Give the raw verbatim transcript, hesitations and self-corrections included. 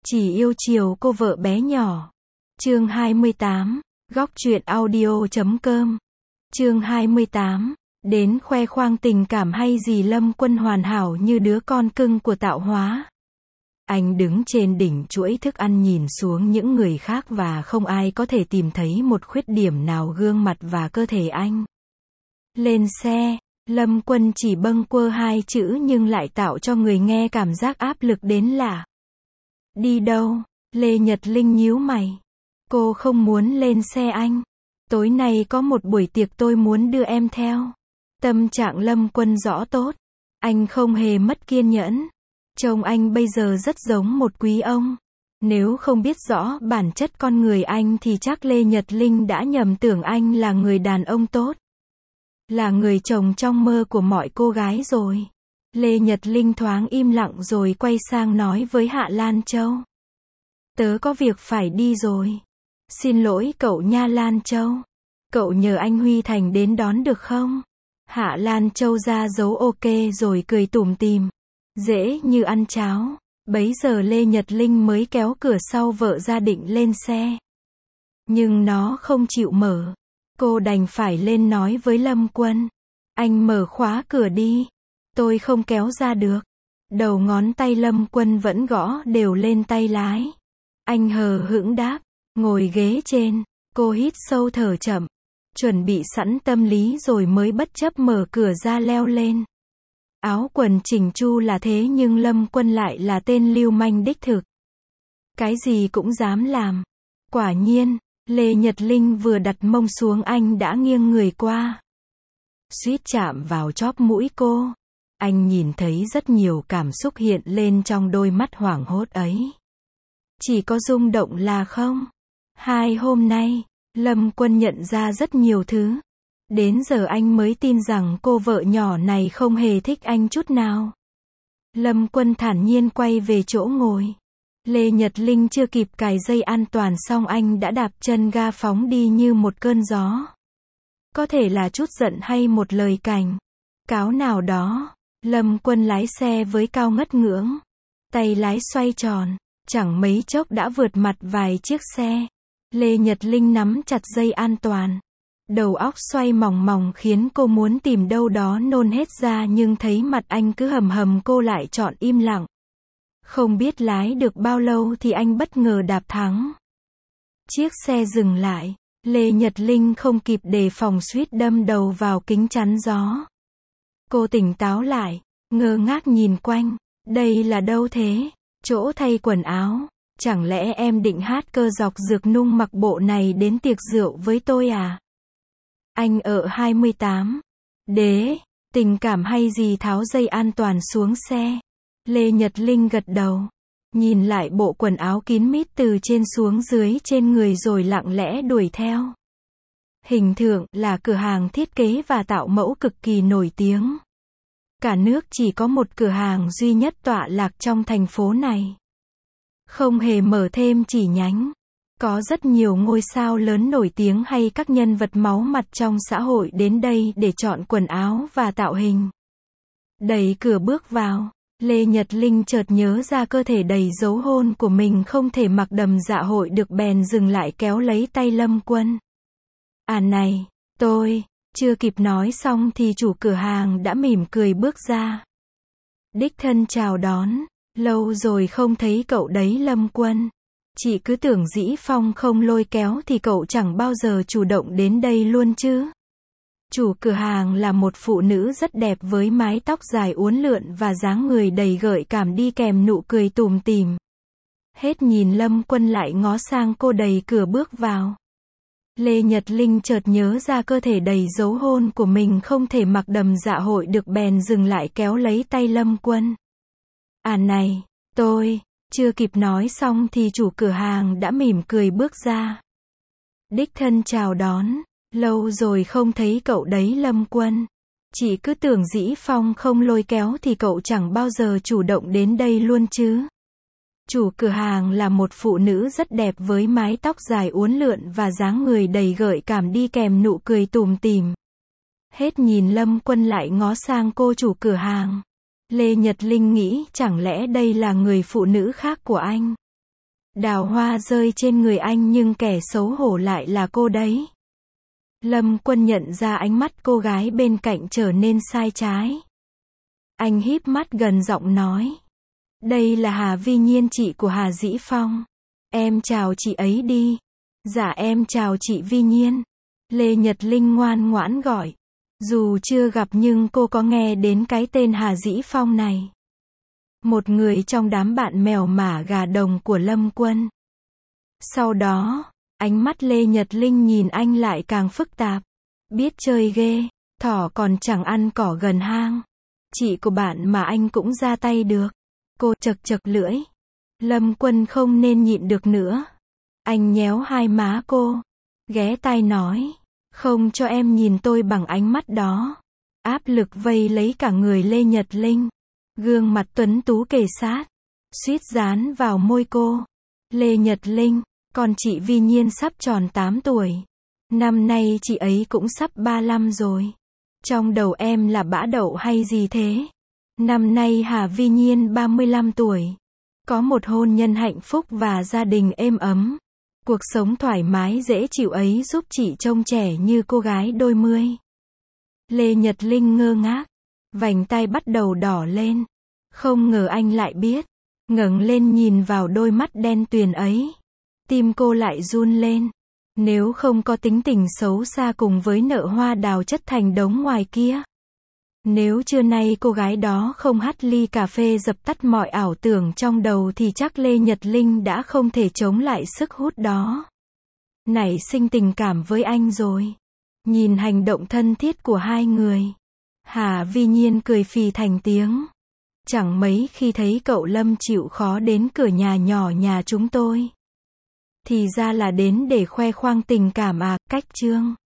Chỉ yêu chiều cô vợ bé nhỏ. Chương hai mươi tám, góc truyện audio chấm com. Chương hai mươi tám, đến khoe khoang tình cảm hay gì Lâm Quân hoàn hảo như đứa con cưng của tạo hóa. Anh đứng trên đỉnh chuỗi thức ăn nhìn xuống những người khác và không ai có thể tìm thấy một khuyết điểm nào gương mặt và cơ thể anh. Lên xe, Lâm Quân chỉ bâng quơ hai chữ nhưng lại tạo cho người nghe cảm giác áp lực đến lạ. Đi đâu? Lê Nhật Linh nhíu mày. Cô không muốn lên xe anh. Tối nay có một buổi tiệc tôi muốn đưa em theo. Tâm trạng Lâm Quân rõ tốt. Anh không hề mất kiên nhẫn. Trông anh bây giờ rất giống một quý ông. Nếu không biết rõ bản chất con người anh thì chắc Lê Nhật Linh đã nhầm tưởng anh là người đàn ông tốt. Là người chồng trong mơ của mọi cô gái rồi. Lê Nhật Linh thoáng im lặng rồi quay sang nói với Hạ Lan Châu. Tớ có việc phải đi rồi. Xin lỗi cậu nha Lan Châu. Cậu nhờ anh Huy Thành đến đón được không? Hạ Lan Châu ra dấu ok rồi cười tủm tỉm. Dễ như ăn cháo. Bấy giờ Lê Nhật Linh mới kéo cửa sau vợ ra định lên xe. Nhưng nó không chịu mở. Cô đành phải lên nói với Lâm Quân. Anh mở khóa cửa đi. Tôi không kéo ra được. Đầu ngón tay Lâm Quân vẫn gõ đều lên tay lái. Anh hờ hững đáp. Ngồi ghế trên. Cô hít sâu thở chậm. Chuẩn bị sẵn tâm lý rồi mới bất chấp mở cửa ra leo lên. Áo quần chỉnh chu là thế nhưng Lâm Quân lại là tên lưu manh đích thực. Cái gì cũng dám làm. Quả nhiên, Lê Nhật Linh vừa đặt mông xuống anh đã nghiêng người qua. Suýt chạm vào chóp mũi cô. Anh nhìn thấy rất nhiều cảm xúc hiện lên trong đôi mắt hoảng hốt ấy. Chỉ có rung động là không. Hai hôm nay, Lâm Quân nhận ra rất nhiều thứ. Đến giờ anh mới tin rằng cô vợ nhỏ này không hề thích anh chút nào. Lâm Quân thản nhiên quay về chỗ ngồi. Lê Nhật Linh chưa kịp cài dây an toàn xong anh đã đạp chân ga phóng đi như một cơn gió. Có thể là chút giận hay một lời cảnh cáo nào đó. Lâm Quân lái xe với cao ngất ngưỡng. Tay lái xoay tròn. Chẳng mấy chốc đã vượt mặt vài chiếc xe. Lê Nhật Linh nắm chặt dây an toàn. Đầu óc xoay mòng mòng khiến cô muốn tìm đâu đó nôn hết ra nhưng thấy mặt anh cứ hầm hầm cô lại chọn im lặng. Không biết lái được bao lâu thì anh bất ngờ đạp thắng. Chiếc xe dừng lại. Lê Nhật Linh không kịp đề phòng suýt đâm đầu vào kính chắn gió. Cô tỉnh táo lại, ngơ ngác nhìn quanh. Đây là đâu thế? Chỗ thay quần áo. Chẳng lẽ em định hát cơ dọc dược nung mặc bộ này đến tiệc rượu với tôi à? Anh ở hai mươi tám. Đế, tình cảm hay gì tháo dây an toàn xuống xe. Lê Nhật Linh gật đầu. Nhìn lại bộ quần áo kín mít từ trên xuống dưới trên người rồi lặng lẽ đuổi theo. Hình Thượng là cửa hàng thiết kế và tạo mẫu cực kỳ nổi tiếng. Cả nước chỉ có một cửa hàng duy nhất tọa lạc trong thành phố này. Không hề mở thêm chỉ nhánh. Có rất nhiều ngôi sao lớn nổi tiếng hay các nhân vật máu mặt trong xã hội đến đây để chọn quần áo và tạo hình. Đẩy cửa bước vào, Lê Nhật Linh chợt nhớ ra cơ thể đầy dấu hôn của mình không thể mặc đầm dạ hội được bèn dừng lại kéo lấy tay Lâm Quân. À này, tôi, chưa kịp nói xong thì chủ cửa hàng đã mỉm cười bước ra. Đích thân chào đón, lâu rồi không thấy cậu đấy Lâm Quân. Chị cứ tưởng Dĩ Phong không lôi kéo thì cậu chẳng bao giờ chủ động đến đây luôn chứ. Chủ cửa hàng là một phụ nữ rất đẹp với mái tóc dài uốn lượn và dáng người đầy gợi cảm đi kèm nụ cười tủm tỉm. Hết nhìn Lâm Quân lại ngó sang cô đầy cửa bước vào. Lê Nhật Linh chợt nhớ ra cơ thể đầy dấu hôn của mình không thể mặc đầm dạ hội được bèn dừng lại kéo lấy tay Lâm Quân. À này, tôi, chưa kịp nói xong thì chủ cửa hàng đã mỉm cười bước ra. Đích thân chào đón, lâu rồi không thấy cậu đấy Lâm Quân. Chị cứ tưởng Dĩ Phong không lôi kéo thì cậu chẳng bao giờ chủ động đến đây luôn chứ. Chủ cửa hàng là một phụ nữ rất đẹp với mái tóc dài uốn lượn và dáng người đầy gợi cảm đi kèm nụ cười tủm tỉm. Hết nhìn Lâm Quân lại ngó sang cô chủ cửa hàng. Lê Nhật Linh nghĩ chẳng lẽ đây là người phụ nữ khác của anh. Đào hoa rơi trên người anh nhưng kẻ xấu hổ lại là cô đấy. Lâm Quân nhận ra ánh mắt cô gái bên cạnh trở nên sai trái. Anh híp mắt gần giọng nói. Đây là Hà Vi Nhiên, chị của Hà Dĩ Phong. Em chào chị ấy đi. Dạ em chào chị Vi Nhiên. Lê Nhật Linh ngoan ngoãn gọi. Dù chưa gặp nhưng cô có nghe đến cái tên Hà Dĩ Phong này. Một người trong đám bạn mèo mả gà đồng của Lâm Quân. Sau đó, ánh mắt Lê Nhật Linh nhìn anh lại càng phức tạp. Biết chơi ghê, thỏ còn chẳng ăn cỏ gần hang. Chị của bạn mà anh cũng ra tay được. Cô chật chật lưỡi. Lâm Quân không nên nhịn được nữa. Anh nhéo hai má cô. Ghé tai nói. Không cho em nhìn tôi bằng ánh mắt đó. Áp lực vây lấy cả người Lê Nhật Linh. Gương mặt tuấn tú kề sát. Suýt dán vào môi cô. Lê Nhật Linh, còn chị Vi Nhiên sắp tròn tám tuổi. Năm nay chị ấy cũng sắp ba lăm rồi. Trong đầu em là bã đậu hay gì thế? Năm nay Hà Vi Nhiên ba mươi lăm tuổi. Có một hôn nhân hạnh phúc và gia đình êm ấm. Cuộc sống thoải mái dễ chịu ấy giúp chị trông trẻ như cô gái đôi mươi. Lê Nhật Linh ngơ ngác. Vành tay bắt đầu đỏ lên. Không ngờ anh lại biết. Ngẩng lên nhìn vào đôi mắt đen tuyền ấy. Tim cô lại run lên. Nếu không có tính tình xấu xa cùng với nợ hoa đào chất thành đống ngoài kia. Nếu trưa nay cô gái đó không hắt ly cà phê dập tắt mọi ảo tưởng trong đầu thì chắc Lê Nhật Linh đã không thể chống lại sức hút đó. Nảy sinh tình cảm với anh rồi. Nhìn hành động thân thiết của hai người. Hà Vi Nhiên cười phì thành tiếng. Chẳng mấy khi thấy cậu Lâm chịu khó đến cửa nhà nhỏ nhà chúng tôi. Thì ra là đến để khoe khoang tình cảm à, cách chương.